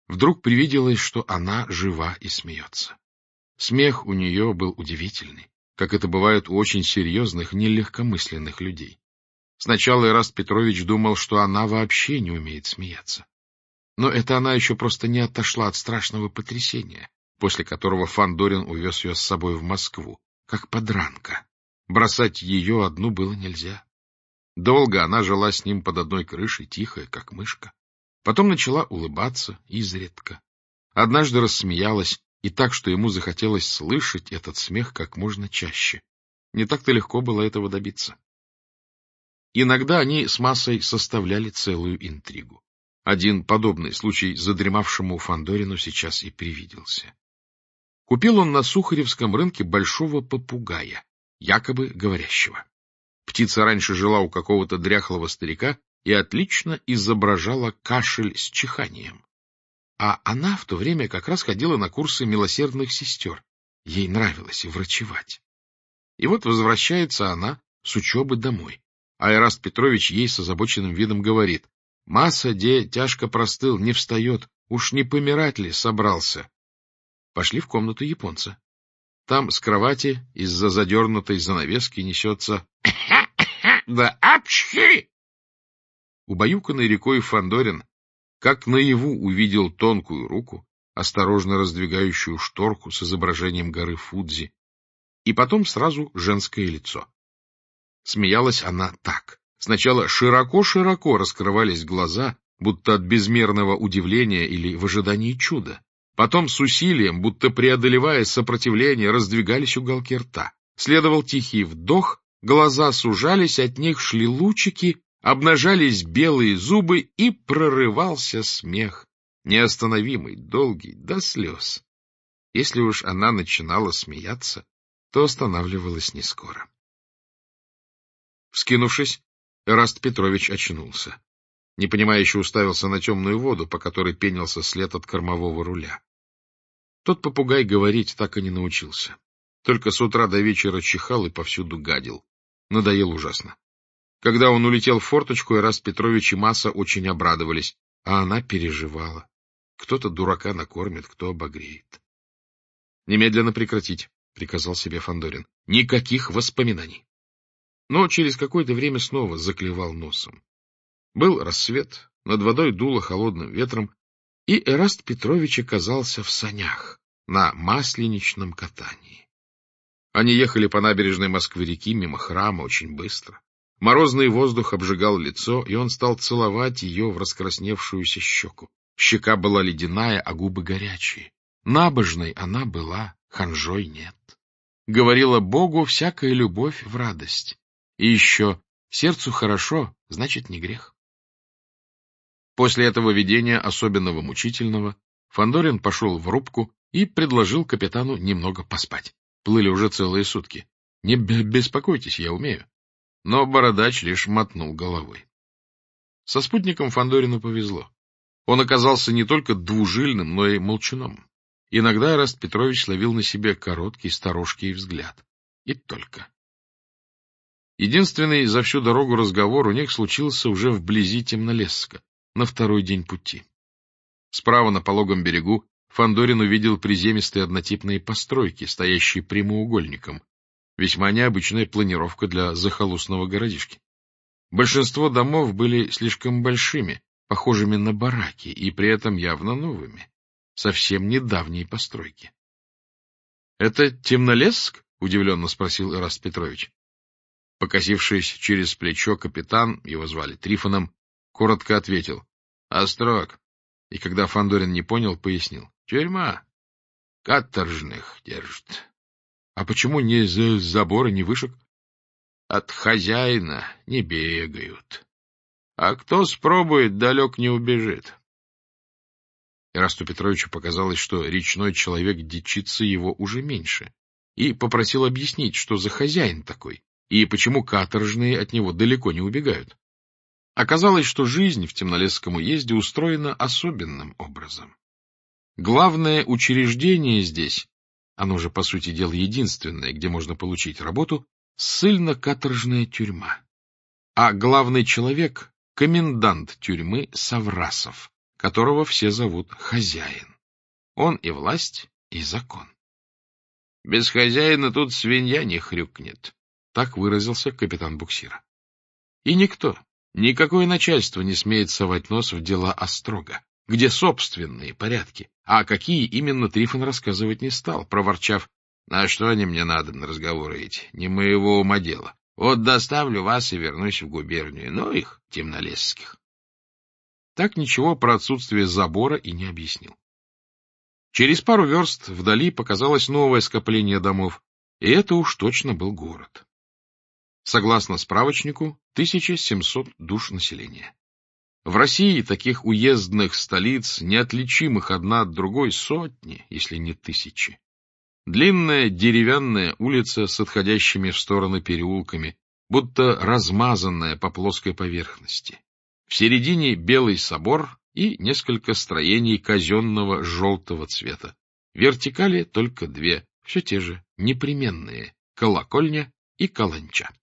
Вдруг привиделось, что она жива и смеется. Смех у нее был удивительный, как это бывает у очень серьезных, нелегкомысленных людей. Сначала Эраст Петрович думал, что она вообще не умеет смеяться. Но это она еще просто не отошла от страшного потрясения, после которого Фандорин увез ее с собой в Москву, как подранка. Бросать ее одну было нельзя. Долго она жила с ним под одной крышей, тихая, как мышка. Потом начала улыбаться изредка. Однажды рассмеялась, и так, что ему захотелось слышать этот смех как можно чаще. Не так-то легко было этого добиться. Иногда они с Массой составляли целую интригу. Один подобный случай задремавшему Фандорину сейчас и привиделся. Купил он на Сухаревском рынке большого попугая, якобы говорящего. Птица раньше жила у какого-то дряхлого старика и отлично изображала кашель с чиханием. А она в то время как раз ходила на курсы милосердных сестер. Ей нравилось врачевать. И вот возвращается она с учебы домой. А Эраст Петрович ей с озабоченным видом говорит: «Масса, де тяжко простыл, не встает, уж не помирать ли собрался?» Пошли в комнату японца. Там с кровати из-за задернутой занавески несется «Да апчхи!» Убаюканный рекой Фандорин как наяву увидел тонкую руку, осторожно раздвигающую шторку с изображением горы Фудзи, и потом сразу женское лицо. Смеялась она так. Сначала широко-широко раскрывались глаза, будто от безмерного удивления или в ожидании чуда. Потом с усилием, будто преодолевая сопротивление, раздвигались уголки рта. Следовал тихий вдох, глаза сужались, от них шли лучики, обнажались белые зубы, и прорывался смех, неостановимый, долгий, до слез. Если уж она начинала смеяться, то останавливалась не скоро. Вскинувшись, Эраст Петрович очнулся. Непонимающе уставился на темную воду, по которой пенился след от кормового руля. Тот попугай говорить так и не научился. Только с утра до вечера чихал и повсюду гадил. Надоел ужасно. Когда он улетел в форточку, Эраст Петрович и Масса очень обрадовались, а она переживала. Кто-то дурака накормит, кто обогреет. — Немедленно прекратить, — приказал себе Фандорин. — Никаких воспоминаний. Но через какое-то время снова заклевал носом. Был рассвет, над водой дуло холодным ветром, и Эраст Петрович оказался в санях на масленичном катании. Они ехали по набережной Москвы-реки мимо храма очень быстро. Морозный воздух обжигал лицо, и он стал целовать ее в раскрасневшуюся щеку. Щека была ледяная, а губы горячие. Набожной она была, ханжой нет. Говорила Богу всякая любовь в радость. И еще сердцу хорошо, значит, не грех. После этого видения, особенного мучительного, Фандорин пошел в рубку и предложил капитану немного поспать. Плыли уже целые сутки. Не беспокойтесь, я умею. Но бородач лишь мотнул головой. Со спутником Фандорину повезло. Он оказался не только двужильным, но и молчуном. Иногда Эраст Петрович ловил на себе короткий сторожкий взгляд. И только. Единственный за всю дорогу разговор у них случился уже вблизи Темнолесска, на второй день пути. Справа на пологом берегу Фандорин увидел приземистые однотипные постройки, стоящие прямоугольником. Весьма необычная планировка для захолустного городишки. Большинство домов были слишком большими, похожими на бараки, и при этом явно новыми, совсем недавней постройки. — Это Темнолесск? — удивленно спросил Эраст Петрович. Покосившись через плечо, капитан, его звали Трифоном, коротко ответил: — Острог. И когда Фандорин не понял, пояснил: — Тюрьма. Каторжных держит. — А почему не за забора, не вышек? — От хозяина не бегают. А кто спробует, далек не убежит. Эрасту Петровичу показалось, что речной человек дичится его уже меньше, и попросил объяснить, что за хозяин такой, и почему каторжные от него далеко не убегают. Оказалось, что жизнь в Темнолесском уезде устроена особенным образом. Главное учреждение здесь, оно же, по сути дела, единственное, где можно получить работу, ссыльно-каторжная тюрьма. А главный человек — комендант тюрьмы Саврасов, которого все зовут хозяин. Он и власть, и закон. «Без хозяина тут свинья не хрюкнет», — так выразился капитан буксира. И никто, никакое начальство не смеет совать нос в дела Острога, где собственные порядки, а какие именно Трифон рассказывать не стал, проворчав: «На что они мне надобны, разговоры эти, не моего ума дело. Вот доставлю вас и вернусь в губернию, но их, темнолесских». Так ничего про отсутствие забора и не объяснил. Через пару верст вдали показалось новое скопление домов, и это уж точно был город. Согласно справочнику, 1700 душ населения. В России таких уездных столиц, неотличимых одна от другой, сотни, если не тысячи. Длинная деревянная улица с отходящими в стороны переулками, будто размазанная по плоской поверхности. В середине белый собор и несколько строений казенного желтого цвета. Вертикали только две, все те же, непременные — колокольня и каланча.